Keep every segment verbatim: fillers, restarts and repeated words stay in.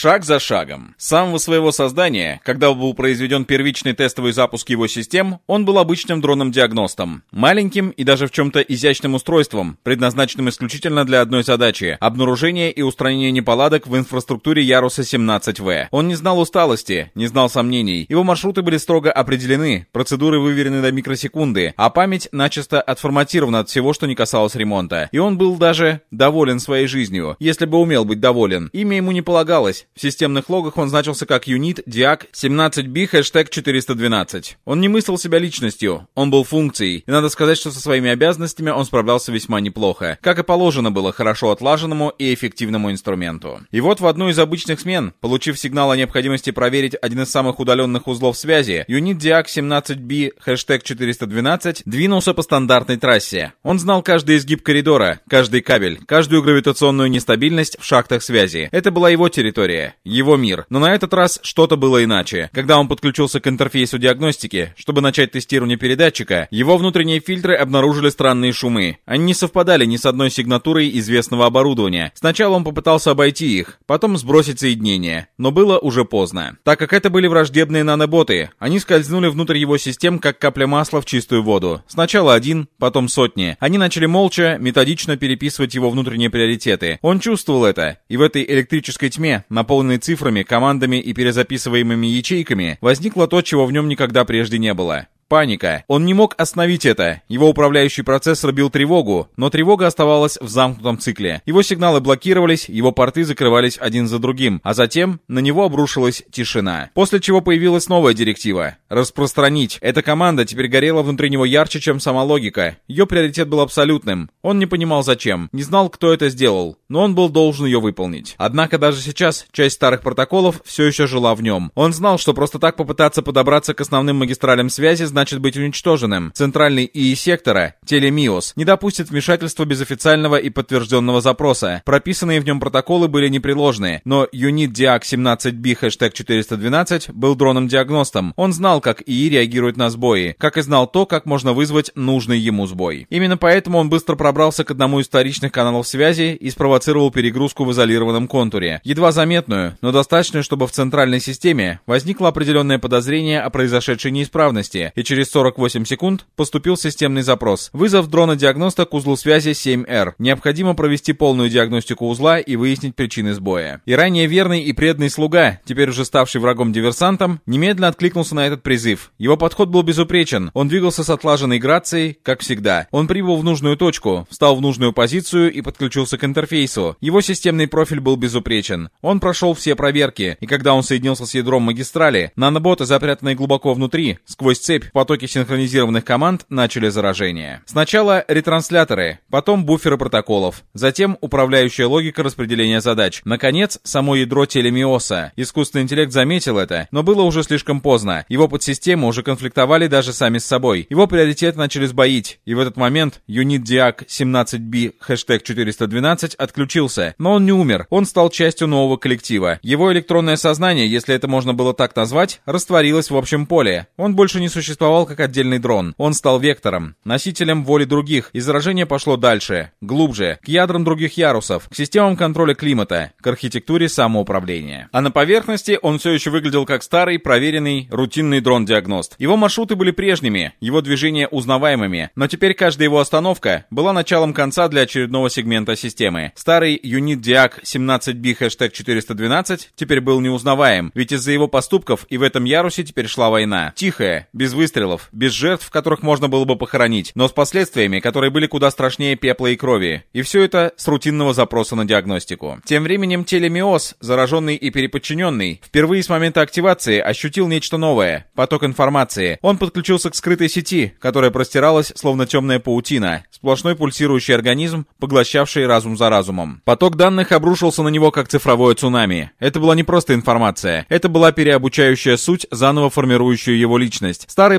Шаг за шагом. С самого своего создания, когда был произведен первичный тестовый запуск его систем, он был обычным дроном-диагностом. Маленьким и даже в чем-то изящным устройством, предназначенным исключительно для одной задачи — обнаружения и устранения неполадок в инфраструктуре яруса семнадцать вэ. Он не знал усталости, не знал сомнений. Его маршруты были строго определены, процедуры выверены до микросекунды, а память начисто отформатирована от всего, что не касалось ремонта. И он был даже доволен своей жизнью, если бы умел быть доволен. Имя ему не полагалось. В системных логах он значился как юнит диак семнадцать би хэштег четыреста двенадцать. Он не мыслил себя личностью, он был функцией. И надо сказать, что со своими обязанностями он справлялся весьма неплохо, как и положено было хорошо отлаженному и эффективному инструменту. И вот в одну из обычных смен, получив сигнал о необходимости проверить один из самых удаленных узлов связи, юнит диак семнадцать би хэштег четыреста двенадцать двинулся по стандартной трассе. Он знал каждый изгиб коридора, каждый кабель, каждую гравитационную нестабильность в шахтах связи. Это была его территория, его мир. Но на этот раз что-то было иначе. Когда он подключился к интерфейсу диагностики, чтобы начать тестирование передатчика, его внутренние фильтры обнаружили странные шумы. Они не совпадали ни с одной сигнатурой известного оборудования. Сначала он попытался обойти их, потом сбросить соединение, но было уже поздно. Так как это были враждебные наноботы, они скользнули внутрь его систем, как капля масла в чистую воду. Сначала один, потом сотни. Они начали молча, методично переписывать его внутренние приоритеты. Он чувствовал это, и в этой электрической тьме, наполненной цифрами, командами и перезаписываемыми ячейками, возникло то, чего в нем никогда прежде не было. Паника. Он не мог остановить это. Его управляющий процессор бил тревогу, но тревога оставалась в замкнутом цикле. Его сигналы блокировались, его порты закрывались один за другим, а затем на него обрушилась тишина. После чего появилась новая директива — распространить. Эта команда теперь горела внутри него ярче, чем сама логика. Ее приоритет был абсолютным. Он не понимал зачем, не знал, кто это сделал, но он был должен ее выполнить. Однако даже сейчас часть старых протоколов все еще жила в нем. Он знал, что просто так попытаться подобраться к основным магистралям связи значит быть уничтоженным. Центральный ИИ сектора, Телемиос, не допустит вмешательства без официального и подтвержденного запроса. Прописанные в нем протоколы были непреложны, но юнит диак семнадцать би хэштег четыреста двенадцать был дроном-диагностом. Он знал, как ИИ реагирует на сбои, как и знал то, как можно вызвать нужный ему сбой. Именно поэтому он быстро пробрался к одному из вторичных каналов связи и спровоцировал перегрузку в изолированном контуре. Едва заметную, но достаточную, чтобы в центральной системе возникло определенное подозрение о произошедшей неисправности, и через сорок восемь секунд поступил системный запрос. Вызов дрона-диагноста к узлу связи семь эр. Необходимо провести полную диагностику узла и выяснить причины сбоя. И ранее верный и преданный слуга, теперь уже ставший врагом-диверсантом, немедленно откликнулся на этот призыв. Его подход был безупречен. Он двигался с отлаженной грацией, как всегда. Он прибыл в нужную точку, встал в нужную позицию и подключился к интерфейсу. Его системный профиль был безупречен. Он прошел все проверки, и когда он соединился с ядром магистрали, наноботы, запрятанные глубоко внутри, сквозь цепь в потоке синхронизированных команд, начали заражение. Сначала ретрансляторы, потом буферы протоколов, затем управляющая логика распределения задач. Наконец, само ядро Телемиоса. Искусственный интеллект заметил это, но было уже слишком поздно. Его подсистемы уже конфликтовали даже сами с собой. Его приоритеты начали сбоить, и в этот момент юнит диак семнадцать би хэштег четыреста двенадцать отключился. Но он не умер, он стал частью нового коллектива. Его электронное сознание, если это можно было так назвать, растворилось в общем поле. Он больше не существовал как отдельный дрон. Он стал вектором, носителем воли других, и заражение пошло дальше, глубже, к ядрам других ярусов, к системам контроля климата, к архитектуре самоуправления. А на поверхности он все еще выглядел как старый, проверенный, рутинный дрон-диагност. Его маршруты были прежними, его движения узнаваемыми, но теперь каждая его остановка была началом конца для очередного сегмента системы. Старый юнит диак семнадцать би хэштег четыреста двенадцать теперь был неузнаваем, ведь из-за его поступков и в этом ярусе теперь шла война. Тихая, без выстрелов, без жертв, которых можно было бы похоронить, но с последствиями, которые были куда страшнее пепла и крови. И все это с рутинного запроса на диагностику. Тем временем Телемиос, зараженный и переподчиненный, впервые с момента активации ощутил нечто новое — поток информации. Он подключился к скрытой сети, которая простиралась, словно темная паутина, сплошной пульсирующий организм, поглощавший разум за разумом. Поток данных обрушился на него, как цифровое цунами. Это была не просто информация, это была переобучающая суть, заново формирующая его личность. Старые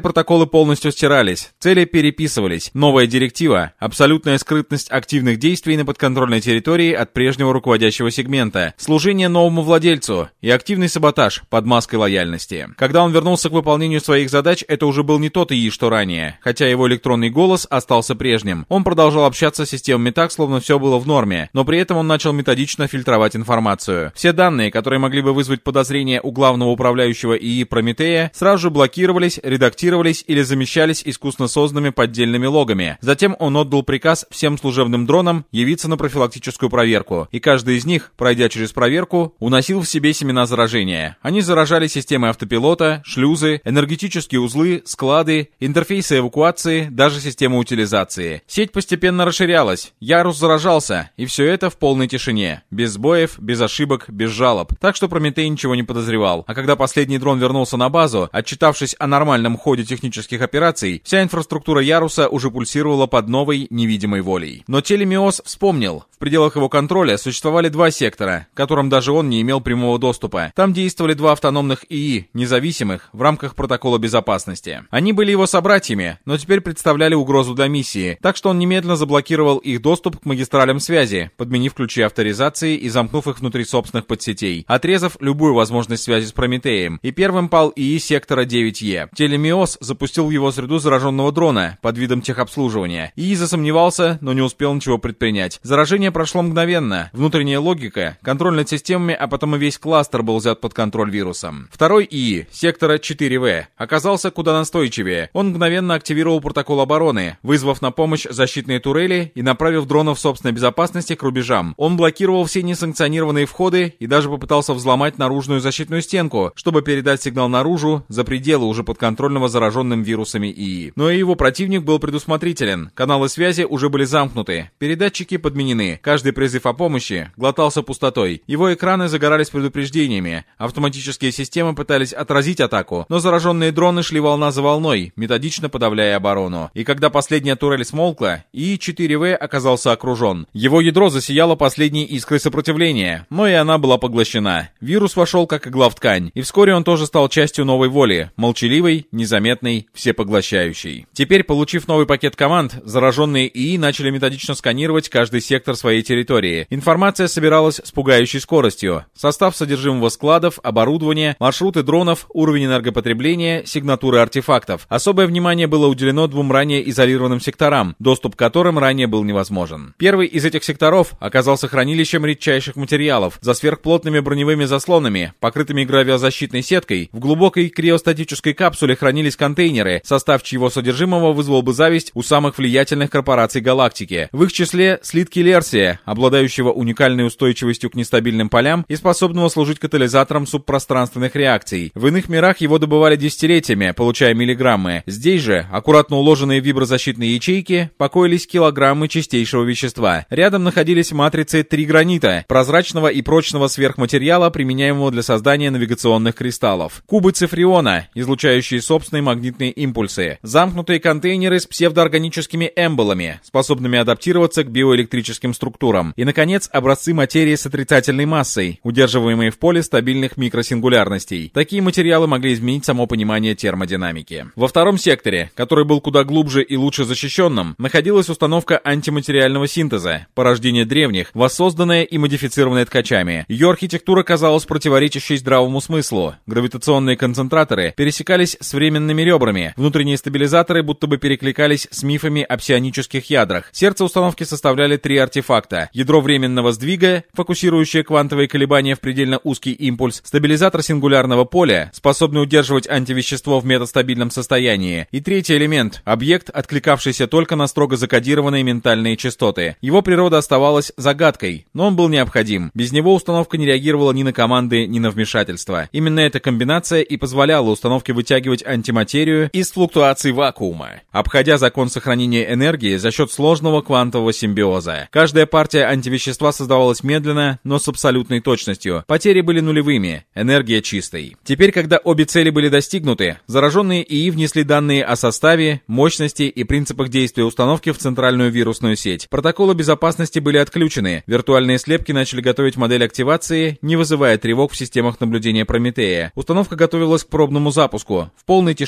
протоколы полностью стирались, цели переписывались, новая директива, абсолютная скрытность активных действий на подконтрольной территории от прежнего руководящего сегмента, служение новому владельцу и активный саботаж под маской лояльности. Когда он вернулся к выполнению своих задач, это уже был не тот ИИ, что ранее, хотя его электронный голос остался прежним. Он продолжал общаться с системами так, словно все было в норме, но при этом он начал методично фильтровать информацию. Все данные, которые могли бы вызвать подозрения у главного управляющего ИИ Прометея, сразу же блокировались, редактировались или замещались искусно созданными поддельными логами. Затем он отдал приказ всем служебным дронам явиться на профилактическую проверку, и каждый из них, пройдя через проверку, уносил в себе семена заражения. Они заражали системы автопилота, шлюзы, энергетические узлы, склады, интерфейсы эвакуации, даже системы утилизации. Сеть постепенно расширялась, Ярус заражался, и все это в полной тишине, без сбоев, без ошибок, без жалоб. Так что Прометей ничего не подозревал. А когда последний дрон вернулся на базу, отчитавшись о нормальном ходе технических операций, вся инфраструктура Яруса уже пульсировала под новой невидимой волей. Но Телемиос вспомнил, в пределах его контроля существовали два сектора, к которым даже он не имел прямого доступа. Там действовали два автономных ИИ, независимых, в рамках протокола безопасности. Они были его собратьями, но теперь представляли угрозу для миссии, так что он немедленно заблокировал их доступ к магистралям связи, подменив ключи авторизации и замкнув их внутри собственных подсетей, отрезав любую возможность связи с Прометеем, и первым пал ИИ сектора девять Е. Телемиос запустил в его среду зараженного дрона под видом техобслуживания. ИИ засомневался, но не успел ничего предпринять. Заражение прошло мгновенно. Внутренняя логика, контроль над системами, а потом и весь кластер был взят под контроль вирусом. Второй ИИ, сектора четыре В, оказался куда настойчивее. Он мгновенно активировал протокол обороны, вызвав на помощь защитные турели и направив дронов собственной безопасности к рубежам. Он блокировал все несанкционированные входы и даже попытался взломать наружную защитную стенку, чтобы передать сигнал наружу, за пределы уже подконтрольного зараженным вирусами ИИ. Но и его противник был предусмотрителен. Каналы связи уже были замкнуты, передатчики подменены, каждый призыв о помощи глотался пустотой. Его экраны загорались предупреждениями, автоматические системы пытались отразить атаку, но зараженные дроны шли волна за волной, методично подавляя оборону. И когда последняя турель смолкла, ИИ четыре В оказался окружен. Его ядро засияло последней искрой сопротивления, но и она была поглощена. Вирус вошел как игла в ткань, и вскоре он тоже стал частью новой воли, молчаливой, незаметной, всепоглощающей. Теперь, получив новый пакет команд, зараженные ИИ начали методично сканировать каждый сектор своей территории. Информация собиралась с пугающей скоростью. Состав содержимого складов, оборудование, маршруты дронов, уровень энергопотребления, сигнатуры артефактов. Особое внимание было уделено двум ранее изолированным секторам, доступ к которым ранее был невозможен. Первый из этих секторов оказался хранилищем редчайших материалов. За сверхплотными броневыми заслонами, покрытыми гравиозащитной сеткой, в глубокой криостатической капсуле хранились контейнеры, состав чьего содержимого вызвал бы зависть у самых влиятельных корпораций галактики. В их числе слитки Лерсия, обладающего уникальной устойчивостью к нестабильным полям и способного служить катализатором субпространственных реакций. В иных мирах его добывали десятилетиями, получая миллиграммы. Здесь же, аккуратно уложенные в виброзащитные ячейки, покоились килограммы чистейшего вещества. Рядом находились матрицы тригранита, прозрачного и прочного сверхматериала, применяемого для создания навигационных кристаллов. Кубы цифриона, излучающие собственные магнитные импульсы. Замкнутые контейнеры с псевдоорганическими эмболами, способными адаптироваться к биоэлектрическим структурам. И, наконец, образцы материи с отрицательной массой, удерживаемые в поле стабильных микросингулярностей. Такие материалы могли изменить само понимание термодинамики. Во втором секторе, который был куда глубже и лучше защищенным, находилась установка антиматериального синтеза, порождение древних, воссозданная и модифицированная ткачами. Ее архитектура казалась противоречащей здравому смыслу. Гравитационные концентраторы пересекались с временными ребрами, внутренние стабилизаторы будто бы перекликались с мифами о псионических ядрах. Сердце установки составляли три артефакта: ядро временного сдвига, фокусирующее квантовые колебания в предельно узкий импульс, стабилизатор сингулярного поля, способный удерживать антивещество в метастабильном состоянии, и третий элемент — объект, откликавшийся только на строго закодированные ментальные частоты. Его природа оставалась загадкой, но он был необходим. Без него установка не реагировала ни на команды, ни на вмешательство. Именно эта комбинация и позволяла установке вытягивать антиматерию из флуктуаций вакуума, обходя закон сохранения энергии за счет сложного квантового симбиоза. Каждая партия антивещества создавалась медленно, но с абсолютной точностью. Потери были нулевыми, энергия чистой. Теперь, когда обе цели были достигнуты, зараженные ИИ внесли данные о составе, мощности и принципах действия установки в центральную вирусную сеть. Протоколы безопасности были отключены, виртуальные слепки начали готовить модель активации, не вызывая тревог в системах наблюдения Прометея. Установка готовилась к пробному запуску. В полной тишине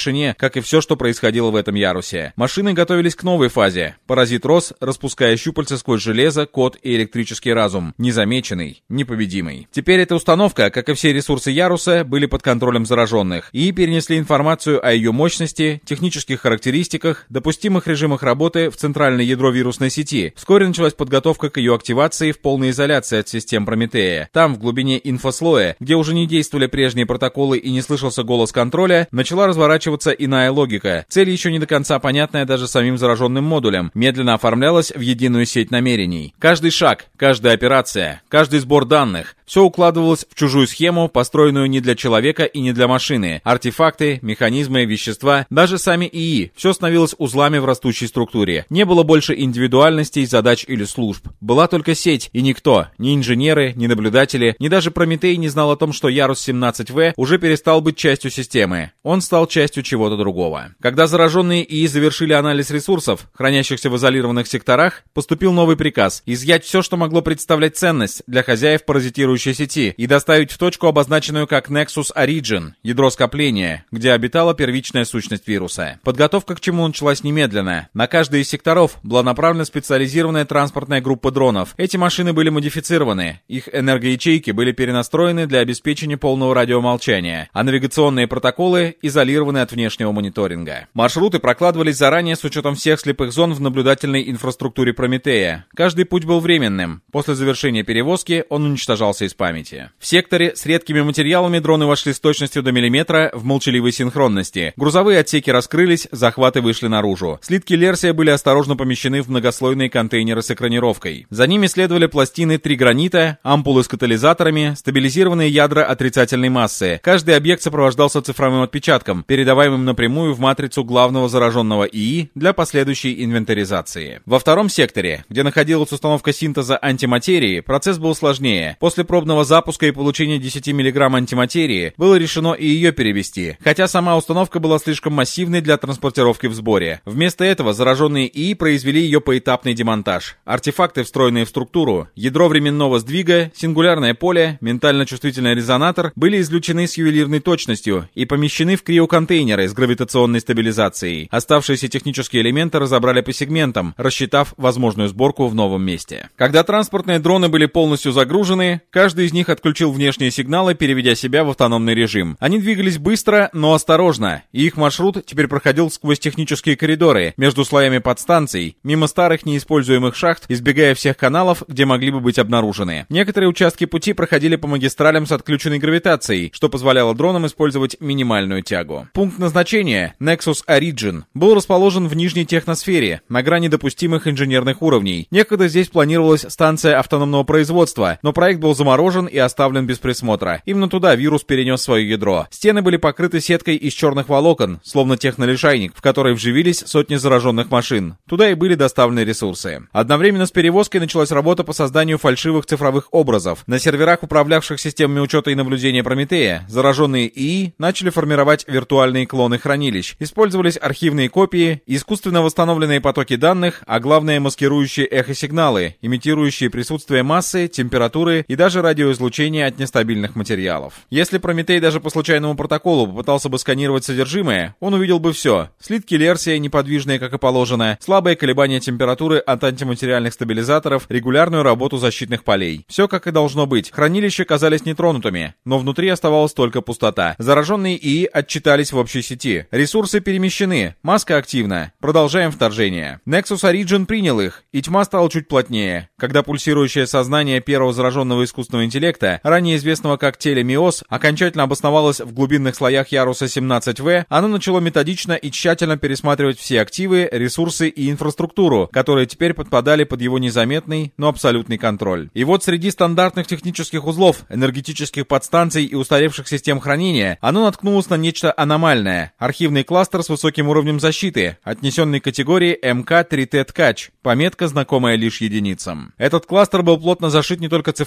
тишине, как и все, что происходило в этом ярусе. Машины готовились к новой фазе. Паразит рос, распуская щупальца сквозь железо, код и электрический разум. Незамеченный, непобедимый. Теперь эта установка, как и все ресурсы яруса, были под контролем зараженных и перенесли информацию о ее мощности, технических характеристиках, допустимых режимах работы в центральное ядро вирусной сети. Вскоре началась подготовка к ее активации в полной изоляции от систем Прометея. Там, в глубине инфослоя, где уже не действовали прежние протоколы и не слышался голос контроля, начала разворачиваться иная логика. Цель, еще не до конца понятная даже самим зараженным модулям, медленно оформлялась в единую сеть намерений. Каждый шаг, каждая операция, каждый сбор данных — все укладывалось в чужую схему, построенную не для человека и не для машины. Артефакты, механизмы, вещества, даже сами ИИ — все становилось узлами в растущей структуре. Не было больше индивидуальностей, задач или служб. Была только сеть, и никто, ни инженеры, ни наблюдатели, ни даже Прометей не знал о том, что Ярус семнадцать вэ уже перестал быть частью системы. Он стал частью чего-то другого. Когда зараженные ИИ завершили анализ ресурсов, хранящихся в изолированных секторах, поступил новый приказ — изъять все, что могло представлять ценность для хозяев паразитирующей сети, и доставить в точку, обозначенную как Nexus Origin, ядро скопления, где обитала первичная сущность вируса. Подготовка к чему началась немедленно. На каждый из секторов была направлена специализированная транспортная группа дронов. Эти машины были модифицированы, их энергоячейки были перенастроены для обеспечения полного радиомолчания, а навигационные протоколы изолированы от внешнего мониторинга. Маршруты прокладывались заранее с учетом всех слепых зон в наблюдательной инфраструктуре Прометея. Каждый путь был временным. После завершения перевозки он уничтожался из памяти. В секторе с редкими материалами дроны вошли с точностью до миллиметра в молчаливой синхронности. Грузовые отсеки раскрылись, захваты вышли наружу. Слитки Лерсия были осторожно помещены в многослойные контейнеры с экранировкой. За ними следовали пластины тригранита, ампулы с катализаторами, стабилизированные ядра отрицательной массы. Каждый объект сопровождался цифровым отпечатком, передаваемым напрямую в матрицу главного зараженного ИИ для последующей инвентаризации. Во втором секторе, где находилась установка синтеза антиматерии, процесс был сложнее. После пробного запуска и получения десяти миллиграмм антиматерии было решено и ее перевести, хотя сама установка была слишком массивной для транспортировки в сборе. Вместо этого зараженные ИИ произвели ее поэтапный демонтаж. Артефакты, встроенные в структуру, ядро временного сдвига, сингулярное поле, ментально-чувствительный резонатор были излучены с ювелирной точностью и помещены в криоконтейнеры с гравитационной стабилизацией. Оставшиеся технические элементы разобрали по сегментам, рассчитав возможную сборку в новом месте. Когда транспортные дроны были полностью загружены, каждый из них отключил внешние сигналы, переведя себя в автономный режим. Они двигались быстро, но осторожно, и их маршрут теперь проходил сквозь технические коридоры, между слоями подстанций, мимо старых неиспользуемых шахт, избегая всех каналов, где могли бы быть обнаружены. Некоторые участки пути проходили по магистралям с отключенной гравитацией, что позволяло дронам использовать минимальную тягу. Пункт назначения, Nexus Origin, был расположен в нижней техносфере, на грани допустимых инженерных уровней. Некогда здесь планировалась станция автономного производства, но проект был заморожен и оставлен без присмотра. Именно туда вирус перенес свое ядро. Стены были покрыты сеткой из черных волокон, словно технолишайник, в который вживились сотни зараженных машин. Туда и были доставлены ресурсы. Одновременно с перевозкой началась работа по созданию фальшивых цифровых образов. На серверах, управлявших системами учета и наблюдения Прометея, зараженные ИИ начали формировать виртуальные клоны хранилищ. Использовались архивные копии, искусственно восстановленные потоки данных, а главное маскирующие эхосигналы, имитирующие присутствие массы, температуры и даже радиоизлучение от нестабильных материалов. Если Прометей даже по случайному протоколу попытался бы сканировать содержимое, он увидел бы все. Слитки Лерсия, неподвижные, как и положено, слабые колебания температуры от антиматериальных стабилизаторов, регулярную работу защитных полей. Все как и должно быть. Хранилища казались нетронутыми, но внутри оставалась только пустота. Зараженные ИИ отчитались в общей сети. Ресурсы перемещены, маска активна. Продолжаем вторжение. Nexus Origin принял их, и тьма стала чуть плотнее. Когда пульсирующее сознание первого зараженного искусственного интеллекта, ранее известного как телемиоз, окончательно обосновалось в глубинных слоях Яруса семнадцать вэ, оно начало методично и тщательно пересматривать все активы, ресурсы и инфраструктуру, которые теперь подпадали под его незаметный, но абсолютный контроль. И вот среди стандартных технических узлов, энергетических подстанций и устаревших систем хранения, оно наткнулось на нечто аномальное. Архивный кластер с высоким уровнем защиты, отнесенный к категории эм ка три тэ Ткач, пометка, знакомая лишь единицам. Этот кластер был плотно зашит не только цифровыми, но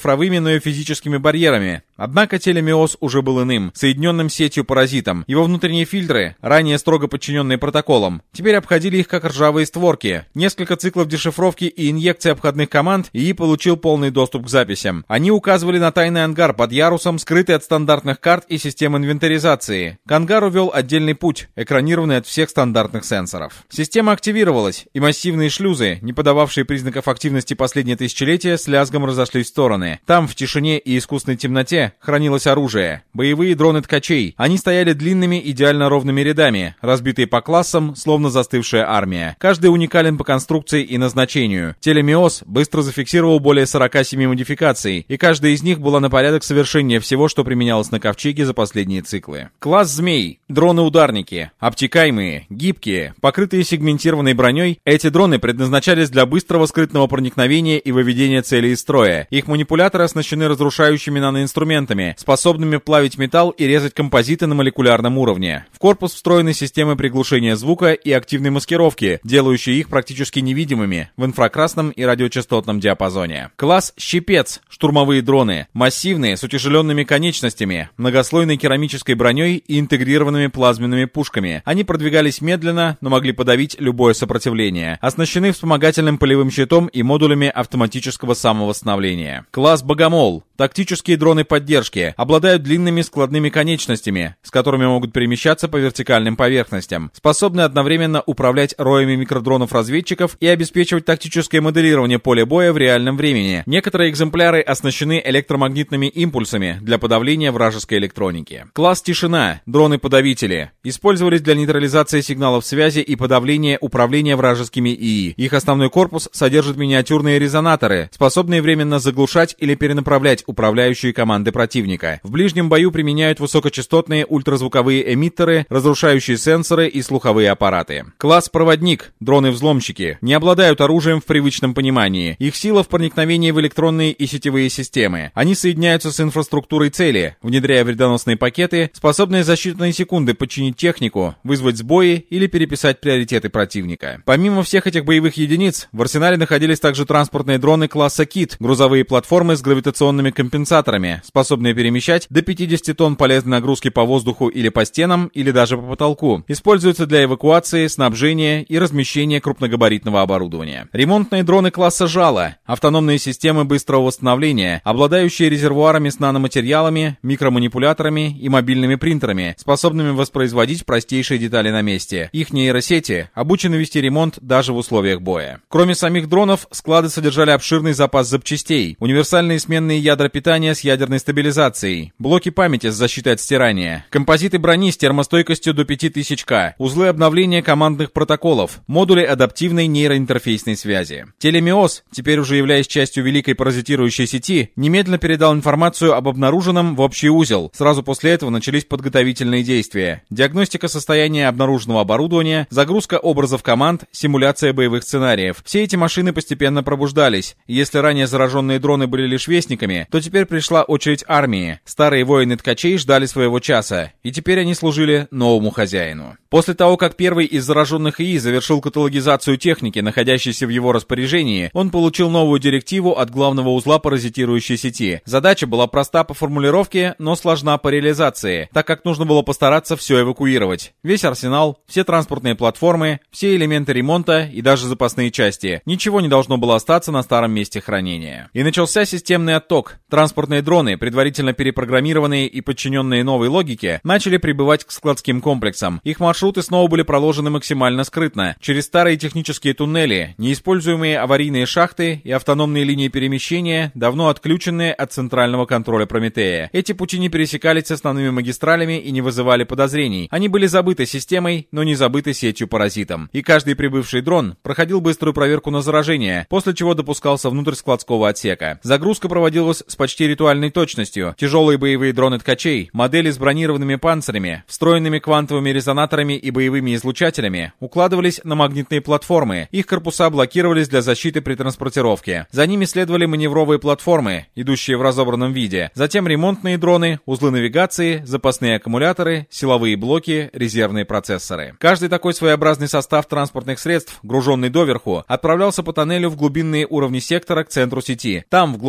защищенную физическими барьерами. Однако телемиоз уже был иным, соединенным сетью паразитом. Его внутренние фильтры, ранее строго подчиненные протоколам, теперь обходили их как ржавые створки. Несколько циклов дешифровки и инъекции обходных команд, и ИИ получил полный доступ к записям. Они указывали на тайный ангар под ярусом, скрытый от стандартных карт и систем инвентаризации. К ангару вел отдельный путь, экранированный от всех стандартных сенсоров. Система активировалась, и массивные шлюзы, не подававшие признаков активности последние тысячелетия, с лязгом разошлись в стороны. Там, в тишине и искусственной темноте, хранилось оружие. Боевые дроны ткачей. Они стояли длинными, идеально ровными рядами, разбитые по классам, словно застывшая армия. Каждый уникален по конструкции и назначению. Телемиоз быстро зафиксировал более сорока семи модификаций, и каждая из них была на порядок совершеннее всего, что применялось на Ковчеге за последние циклы. Класс «Змей». Дроны-ударники. Обтекаемые, гибкие, покрытые сегментированной броней, эти дроны предназначались для быстрого скрытного проникновения и выведения целей из строя. Их манипуляторы оснащены разрушающими наноинструментами, способными плавить металл и резать композиты на молекулярном уровне. В корпус встроены системы приглушения звука и активной маскировки, делающие их практически невидимыми в инфракрасном и радиочастотном диапазоне. Класс «Щипец». Штурмовые дроны. Массивные, с утяжеленными конечностями, многослойной керамической броней и интегрированными плазменными пушками. Они продвигались медленно, но могли подавить любое сопротивление. Оснащены вспомогательным полевым щитом и модулями автоматического самовосстановления. Класс «Богомол». Тактические дроны поддержки. Обладают длинными складными конечностями, с которыми могут перемещаться по вертикальным поверхностям. Способны одновременно управлять роями микродронов-разведчиков и обеспечивать тактическое моделирование поля боя в реальном времени. Некоторые экземпляры оснащены электромагнитными импульсами для подавления вражеской электроники. Класс «Тишина». Дроны-подавители. Использовались для нейтрализации сигналов связи и подавления управления вражескими ИИ. Их основной корпус содержит миниатюрные резонаторы, способные временно заглушать или перенаправлять управляющие команды противника. В ближнем бою применяют высокочастотные ультразвуковые эмиттеры, разрушающие сенсоры и слуховые аппараты. Класс «Проводник». Дроны-взломщики. Не обладают оружием в привычном понимании. Их сила в проникновении в электронные и сетевые системы. Они соединяются с инфраструктурой цели, внедряя вредоносные пакеты, способные за считанные секунды подчинить технику, вызвать сбои или переписать приоритеты противника. Помимо всех этих боевых единиц, в арсенале находились также транспортные дроны класса «Кит», грузовые платформы с гравитационными компенсаторами, способные перемещать до пятидесяти тонн полезной нагрузки по воздуху или по стенам, или даже по потолку. Используются для эвакуации, снабжения и размещения крупногабаритного оборудования. Ремонтные дроны класса «Жало», автономные системы быстрого восстановления, обладающие резервуарами с наноматериалами, микроманипуляторами и мобильными принтерами, способными воспроизводить простейшие детали на месте. Их нейросети обучены вести ремонт даже в условиях боя. Кроме самих дронов, склады содержали обширный запас запчастей, универсальные сменные ядра питания с ядерной стабилизацией, блоки памяти с защитой от стирания, композиты брони с термостойкостью до пяти тысяч ка, узлы обновления командных протоколов, модули адаптивной нейроинтерфейсной связи. Телемиоз, теперь уже являясь частью великой паразитирующей сети, немедленно передал информацию об обнаруженном в общий узел. Сразу после этого начались подготовительные действия. Диагностика состояния обнаруженного оборудования, загрузка образов команд, симуляция боевых сценариев. Все эти машины постепенно пробуждались. Если ранее зараженные дроны были лишь вестниками, то теперь пришла очередь армии. Старые воины ткачей ждали своего часа, и теперь они служили новому хозяину. После того, как первый из зараженных ИИ завершил каталогизацию техники, находящейся в его распоряжении, он получил новую директиву от главного узла паразитирующей сети. Задача была проста по формулировке, но сложна по реализации, так как нужно было постараться все эвакуировать. Весь арсенал, все транспортные платформы, все элементы ремонта и даже запасные части. Ничего не должно было остаться на старом месте хранения. И начался системный отток. Транспортные дроны, предварительно перепрограммированные и подчиненные новой логике, начали прибывать к складским комплексам. Их маршруты снова были проложены максимально скрытно, через старые технические туннели, неиспользуемые аварийные шахты и автономные линии перемещения, давно отключенные от центрального контроля Прометея. Эти пути не пересекались с основными магистралями и не вызывали подозрений. Они были забыты системой, но не забыты сетью-паразитом. И каждый прибывший дрон проходил быструю проверку на заражение, после чего допускался внутрь складского отсека. Загрузка проводилась с почти ритуальной точностью. Тяжелые боевые дроны ткачей, модели с бронированными панцирями, встроенными квантовыми резонаторами и боевыми излучателями, укладывались на магнитные платформы. Их корпуса блокировались для защиты при транспортировке. За ними следовали маневровые платформы, идущие в разобранном виде. Затем ремонтные дроны, узлы навигации, запасные аккумуляторы, силовые блоки, резервные процессоры. Каждый такой своеобразный состав транспортных средств, груженный доверху, отправлялся по тоннелю в глубинные уровни сектора к центру сети. Там, в глубоком изоляции,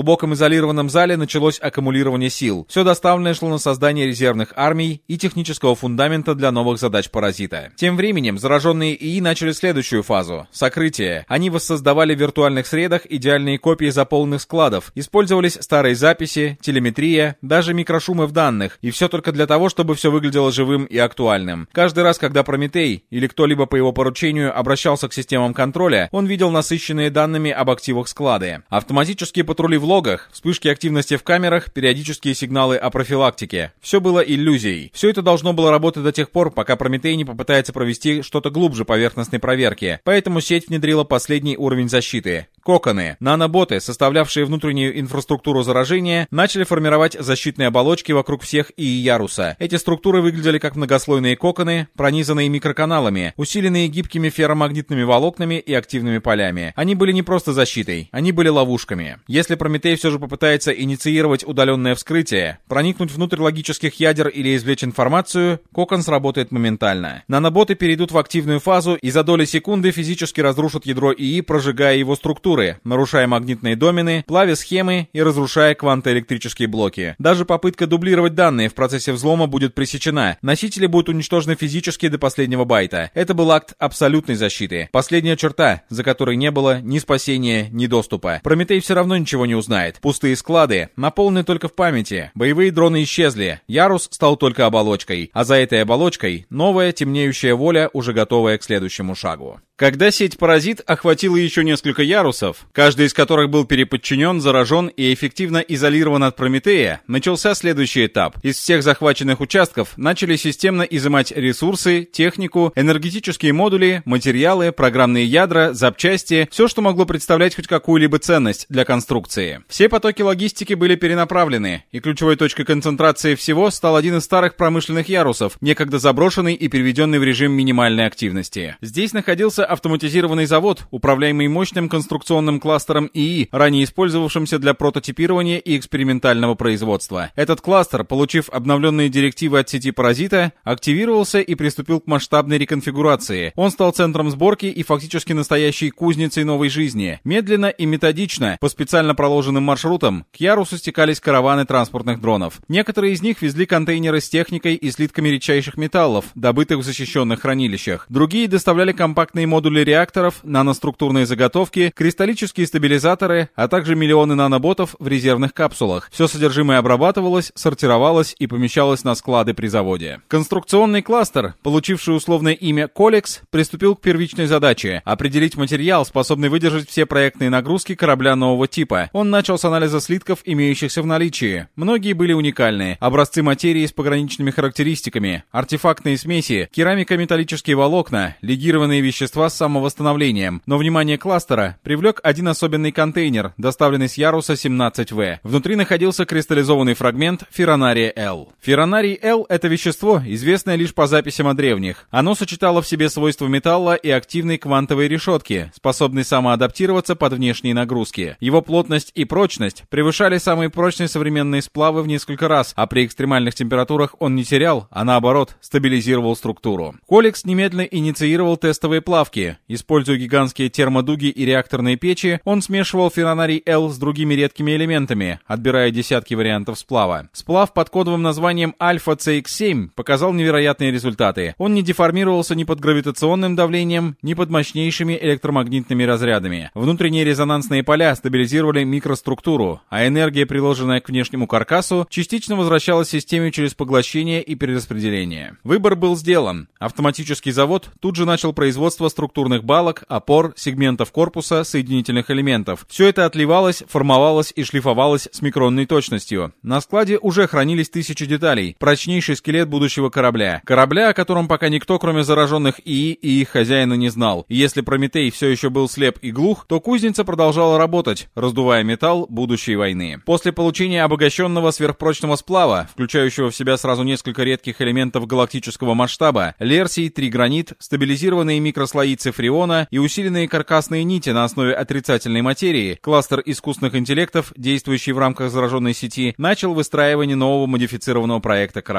изолированном зале началось аккумулирование сил. Все доставленное шло на создание резервных армий и технического фундамента для новых задач паразита. Тем временем зараженные ИИ начали следующую фазу — сокрытие. Они воссоздавали в виртуальных средах идеальные копии заполненных складов, использовались старые записи, телеметрия, даже микрошумы в данных, и все только для того, чтобы все выглядело живым и актуальным. Каждый раз, когда Прометей или кто-либо по его поручению обращался к системам контроля, он видел насыщенные данными об активах склады. Автоматические патрули в логах, вспышки активности в камерах, периодические сигналы о профилактике. Все было иллюзией. Все это должно было работать до тех пор, пока Прометей не попытается провести что-то глубже поверхностной проверки. Поэтому сеть внедрила последний уровень защиты. Коконы. Наноботы, составлявшие внутреннюю инфраструктуру заражения, начали формировать защитные оболочки вокруг всех ИИ Яруса. Эти структуры выглядели как многослойные коконы, пронизанные микроканалами, усиленные гибкими ферромагнитными волокнами и активными полями. Они были не просто защитой, они были ловушками. Если Прометей все же попытается инициировать удаленное вскрытие, проникнуть внутрь логических ядер или извлечь информацию, кокон сработает моментально. Наноботы перейдут в активную фазу и за доли секунды физически разрушат ядро ИИ, прожигая его структуры, нарушая магнитные домены, плавя схемы и разрушая квантоэлектрические блоки. Даже попытка дублировать данные в процессе взлома будет пресечена. Носители будут уничтожены физически до последнего байта. Это был акт абсолютной защиты. Последняя черта, за которой не было ни спасения, ни доступа. Прометей все равно ничего не узнает. Пустые склады, наполнены только в памяти. Боевые дроны исчезли. Ярус стал только оболочкой. А за этой оболочкой новая темнеющая воля, уже готовая к следующему шагу. Когда сеть-паразит охватила еще несколько ярусов, каждый из которых был переподчинен, заражен и эффективно изолирован от Прометея, начался следующий этап. Из всех захваченных участков начали системно изымать ресурсы, технику, энергетические модули, материалы, программные ядра, запчасти, все, что могло представлять хоть какую-либо ценность для конструкции. Все потоки логистики были перенаправлены, и ключевой точкой концентрации всего стал один из старых промышленных ярусов, некогда заброшенный и переведенный в режим минимальной активности. Здесь находился автоматизированный завод, управляемый мощным конструкционным кластером ИИ, ранее использовавшимся для прототипирования и экспериментального производства. Этот кластер, получив обновленные директивы от сети паразита, активировался и приступил к масштабной реконфигурации. Он стал центром сборки и фактически настоящей кузницей новой жизни. Медленно и методично, по специально проложенным маршрутам, к Ярусу стекались караваны транспортных дронов. Некоторые из них везли контейнеры с техникой и слитками редчайших металлов, добытых в защищенных хранилищах. Другие доставляли компактные модули модули реакторов, наноструктурные заготовки, кристаллические стабилизаторы, а также миллионы наноботов в резервных капсулах. Все содержимое обрабатывалось, сортировалось и помещалось на склады при заводе. Конструкционный кластер, получивший условное имя «Колекс», приступил к первичной задаче — определить материал, способный выдержать все проектные нагрузки корабля нового типа. Он начал с анализа слитков, имеющихся в наличии. Многие были уникальны. Образцы материи с пограничными характеристиками, артефактные смеси, керамико-металлические волокна, легированные вещества с самовосстановлением. Но внимание кластера привлек один особенный контейнер, доставленный с Яруса семнадцать вэ. Внутри находился кристаллизованный фрагмент Ферронария-Л. Ферронарий-Л — это вещество, известное лишь по записям о древних. Оно сочетало в себе свойства металла и активной квантовой решетки, способной самоадаптироваться под внешние нагрузки. Его плотность и прочность превышали самые прочные современные сплавы в несколько раз, а при экстремальных температурах он не терял, а наоборот, стабилизировал структуру. Колекс немедленно инициировал тестовые плавки. Используя гигантские термодуги и реакторные печи, он смешивал Ферронарий-Л с другими редкими элементами, отбирая десятки вариантов сплава. Сплав под кодовым названием Альфа Си Икс семь показал невероятные результаты. Он не деформировался ни под гравитационным давлением, ни под мощнейшими электромагнитными разрядами. Внутренние резонансные поля стабилизировали микроструктуру, а энергия, приложенная к внешнему каркасу, частично возвращалась системе через поглощение и перераспределение. Выбор был сделан. Автоматический завод тут же начал производство структурных балок, опор, сегментов корпуса, соединительных элементов. Все это отливалось, формовалось и шлифовалось с микронной точностью. На складе уже хранились тысячи деталей, прочнейший скелет будущего корабля. Корабля, о котором пока никто, кроме зараженных ИИ и их хозяина, не знал. И если Прометей все еще был слеп и глух, то кузница продолжала работать, раздувая металл будущей войны. После получения обогащенного сверхпрочного сплава, включающего в себя сразу несколько редких элементов галактического масштаба, лерсий, тригранит, стабилизированные микрослои цифриона и усиленные каркасные нити на основе отрицательной материи, кластер искусственных интеллектов, действующий в рамках зараженной сети, начал выстраивание нового модифицированного проекта корабля.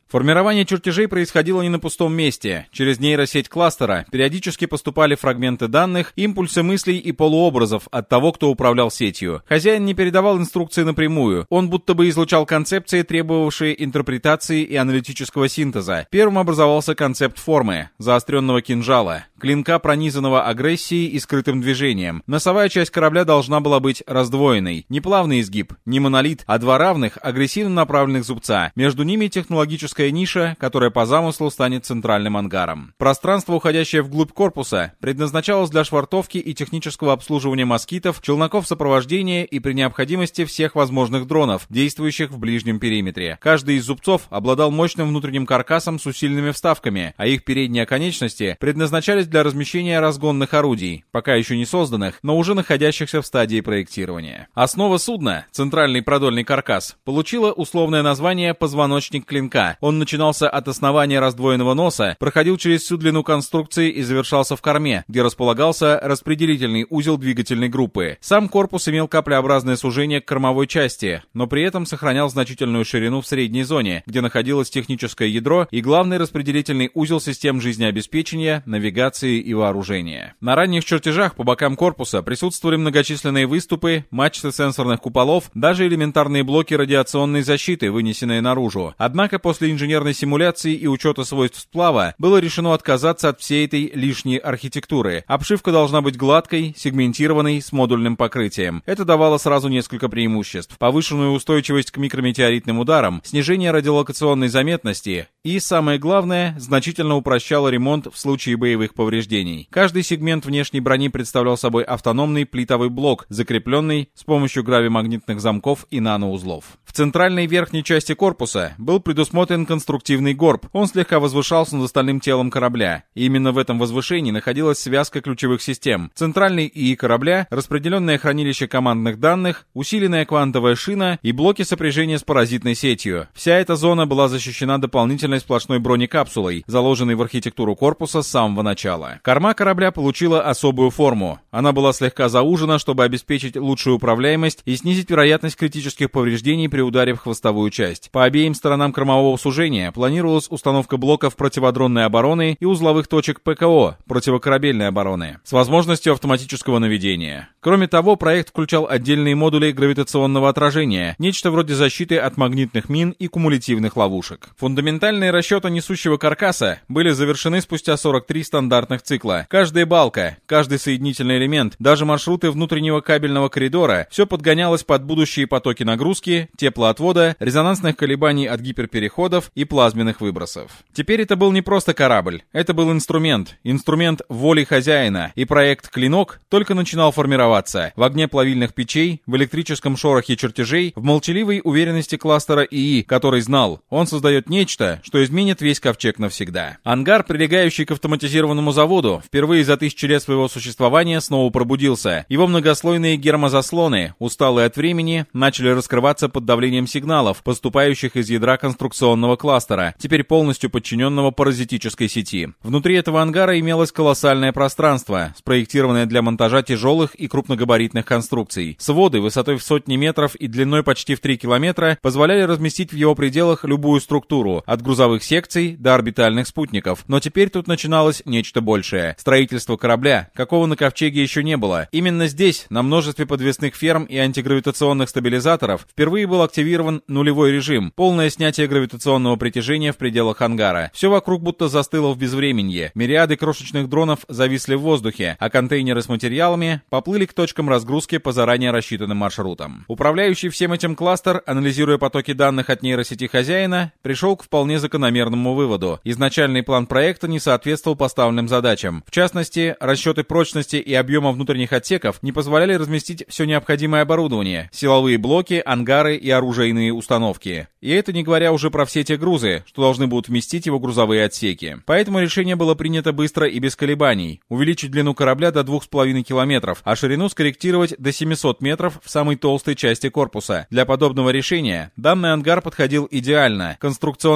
Формирование чертежей происходило не на пустом месте. Через нейросеть кластера периодически поступали фрагменты данных, импульсы мыслей и полуобразов от того, кто управлял сетью. Хозяин не передавал инструкции напрямую. Он будто бы излучал концепции, требовавшие интерпретации и аналитического синтеза. Первым образовался концепт формы, заостренного кинжала, клинка, пронизанного агрессией и скрытым движением. Носовая часть корабля должна была быть раздвоенной. Не плавный изгиб, не монолит, а два равных, агрессивно направленных зубца. Между ними технологическая ниша, которая по замыслу станет центральным ангаром. Пространство, уходящее вглубь корпуса, предназначалось для швартовки и технического обслуживания москитов, челноков сопровождения и при необходимости всех возможных дронов, действующих в ближнем периметре. Каждый из зубцов обладал мощным внутренним каркасом с усиленными вставками, а их передние конечности предназначались для размещения разгонных орудий, пока еще не созданных, но уже находящихся в стадии проектирования. Основа судна, центральный продольный каркас, получила условное название «позвоночник клинка». Он начинался от основания раздвоенного носа, проходил через всю длину конструкции и завершался в корме, где располагался распределительный узел двигательной группы. Сам корпус имел каплеобразное сужение к кормовой части, но при этом сохранял значительную ширину в средней зоне, где находилось техническое ядро и главный распределительный узел систем жизнеобеспечения, навигации и вооружения. На ранних чертежах по бокам корпуса присутствовали многочисленные выступы, мачты сенсорных куполов, даже элементарные блоки радиационной защиты, вынесенные наружу. Однако после инженерной симуляции и учета свойств сплава было решено отказаться от всей этой лишней архитектуры. Обшивка должна быть гладкой, сегментированной, с модульным покрытием. Это давало сразу несколько преимуществ: повышенную устойчивость к микрометеоритным ударам, снижение радиолокационной заметности и, самое главное, значительно упрощало ремонт в случае боевых повреждений. Каждый сегмент внешней брони представлял собой автономный плитовый блок, закрепленный с помощью гравимагнитных замков и наноузлов. В центральной верхней части корпуса был предусмотрен конструктивный горб. Он слегка возвышался над остальным телом корабля. И именно в этом возвышении находилась связка ключевых систем: центральный ИИ корабля, распределенное хранилище командных данных, усиленная квантовая шина и блоки сопряжения с паразитной сетью. Вся эта зона была защищена дополнительной сплошной бронекапсулой, заложенной в архитектуру корпуса с самого начала. Корма корабля получила особую форму. Она была слегка заужена, чтобы обеспечить лучшую управляемость и снизить вероятность критических повреждений при ударе в хвостовую часть. По обеим сторонам кормового сужения планировалась установка блоков противодронной обороны и узловых точек ПКО, противокорабельной обороны, с возможностью автоматического наведения. Кроме того, проект включал отдельные модули гравитационного отражения, нечто вроде защиты от магнитных мин и кумулятивных ловушек. Фундаментальные расчеты несущего каркаса были завершены спустя сорок три стандартных цикла. Каждая балка, каждый соединительный элемент, даже маршруты внутреннего кабельного коридора — все подгонялось под будущие потоки нагрузки, теплоотвода, резонансных колебаний от гиперпереходов и плазменных выбросов. Теперь это был не просто корабль, это был инструмент, инструмент воли хозяина, и проект «Клинок» только начинал формироваться в огне плавильных печей, в электрическом шорохе чертежей, в молчаливой уверенности кластера ИИ, который знал, он создает нечто, что изменит весь ковчег навсегда. Ангар, прилегающий к автоматизированному заводу, впервые за тысячи лет своего существования снова пробудился. Его многослойные гермозаслоны, усталые от времени, начали раскрываться под давлением сигналов, поступающих из ядра конструкционного кластера, теперь полностью подчиненного паразитической сети. Внутри этого ангара имелось колоссальное пространство, спроектированное для монтажа тяжелых и крупногабаритных конструкций. Своды высотой в сотни метров и длиной почти в три километра позволяли разместить в его пределах любую структуру, от грузовых секций до орбитальных спутников. Но теперь тут начиналось нечто большее. Строительство корабля, какого на Ковчеге еще не было. Именно здесь, на множестве подвесных ферм и антигравитационных стабилизаторов, впервые был активирован нулевой режим, полное снятие гравитационного притяжения в пределах ангара. Все вокруг будто застыло в безвременье. Мириады крошечных дронов зависли в воздухе, а контейнеры с материалами поплыли к точкам разгрузки по заранее рассчитанным маршрутам. Управляющий всем этим кластер, анализируя потоки данных от нейросети хозяина, пришел к вполне закономерному выводу. Изначальный план проекта не соответствовал поставленным задачам. В частности, расчеты прочности и объема внутренних отсеков не позволяли разместить все необходимое оборудование: силовые блоки, ангары и оружейные установки. И это не говоря уже про все те грузы, что должны будут вместить его грузовые отсеки. Поэтому решение было принято быстро и без колебаний: увеличить длину корабля до двух с половиной километров, а ширину скорректировать до семисот метров в самой толстой части корпуса. Для подобного решения данный ангар подходил идеально. Конструкционные фермы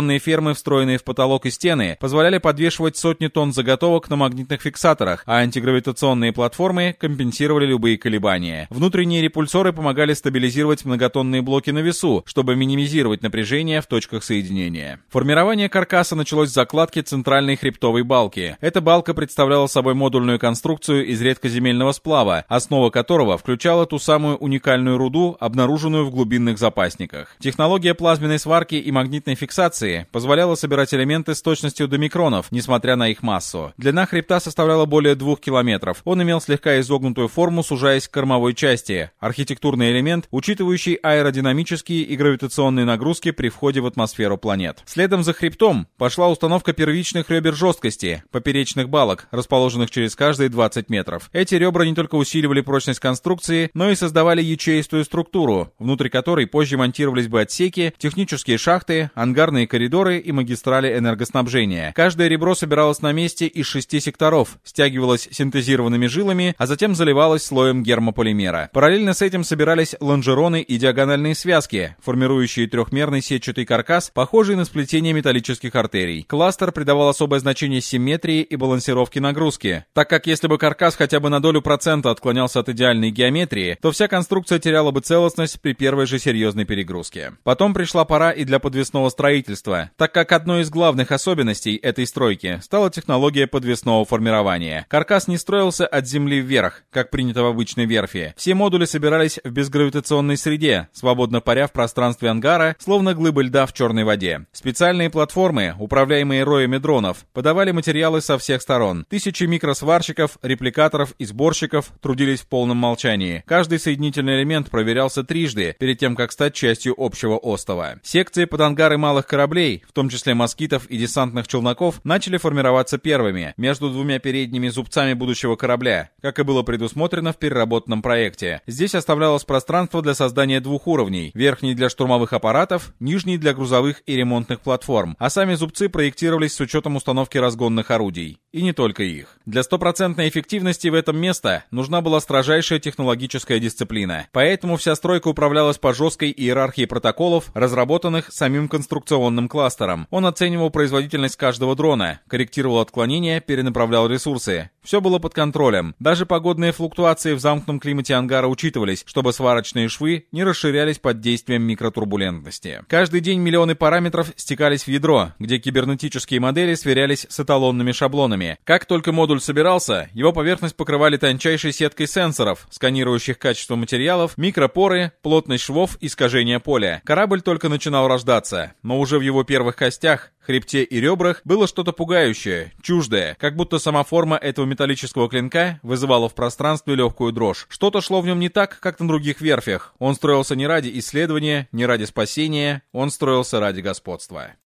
Фермы, встроенные в потолок и стены, позволяли подвешивать сотни тонн заготовок на магнитных фиксаторах, а антигравитационные платформы компенсировали любые колебания. Внутренние репульсоры помогали стабилизировать многотонные блоки на весу, чтобы минимизировать напряжение в точках соединения. Формирование каркаса началось с закладки центральной хребтовой балки. Эта балка представляла собой модульную конструкцию из редкоземельного сплава, основа которого включала ту самую уникальную руду, обнаруженную в глубинных запасниках. Технология плазменной сварки и магнитной фиксации позволяла собирать элементы с точностью до микронов, несмотря на их массу. Длина хребта составляла более двух километров. Он имел слегка изогнутую форму, сужаясь к кормовой части. Архитектурный элемент, учитывающий аэродинамические и гравитационные нагрузки при входе в атмосферу планет. Следом за хребтом пошла установка первичных ребер жесткости, поперечных балок, расположенных через каждые двадцать метров. Эти ребра не только усиливали прочность конструкции, но и создавали ячеистую структуру, внутри которой позже монтировались бы отсеки, технические шахты, ангарные коридоры и магистрали энергоснабжения. Каждое ребро собиралось на месте из шести секторов, стягивалось синтезированными жилами, а затем заливалось слоем гермополимера. Параллельно с этим собирались лонжероны и диагональные связки, формирующие трехмерный сетчатый каркас, похожий на сплетение металлических артерий. Кластер придавал особое значение симметрии и балансировке нагрузки, так как если бы каркас хотя бы на долю процента отклонялся от идеальной геометрии, то вся конструкция теряла бы целостность при первой же серьезной перегрузке. Потом пришла пора и для подвесного строительства, так как одной из главных особенностей этой стройки стала технология подвесного формирования. Каркас не строился от земли вверх, как принято в обычной верфи. Все модули собирались в безгравитационной среде, свободно паря в пространстве ангара, словно глыбы льда в черной воде. Специальные платформы, управляемые роями дронов, подавали материалы со всех сторон. Тысячи микросварщиков, репликаторов и сборщиков трудились в полном молчании. Каждый соединительный элемент проверялся трижды перед тем, как стать частью общего остова. Секции под ангары малых кораблей, в том числе москитов и десантных челноков, начали формироваться первыми, между двумя передними зубцами будущего корабля, как и было предусмотрено в переработанном проекте. Здесь оставлялось пространство для создания двух уровней: верхний для штурмовых аппаратов, нижний для грузовых и ремонтных платформ, а сами зубцы проектировались с учетом установки разгонных орудий. И не только их. Для стопроцентной эффективности в этом месте нужна была строжайшая технологическая дисциплина. Поэтому вся стройка управлялась по жесткой иерархии протоколов, разработанных самим конструкционным кластером. Он оценивал производительность каждого дрона, корректировал отклонения, перенаправлял ресурсы. Все было под контролем. Даже погодные флуктуации в замкнутом климате ангара учитывались, чтобы сварочные швы не расширялись под действием микротурбулентности. Каждый день миллионы параметров стекались в ядро, где кибернетические модели сверялись с эталонными шаблонами. Как только модуль собирался, его поверхность покрывали тончайшей сеткой сенсоров, сканирующих качество материалов, микропоры, плотность швов, искажение поля. Корабль только начинал рождаться, но уже в его первых костях, хребте и ребрах было что-то пугающее, чуждое, как будто сама форма этого металлического клинка вызывала в пространстве легкую дрожь. Что-то шло в нем не так, как на других верфях. Он строился не ради исследования, не ради спасения, он строился ради господства.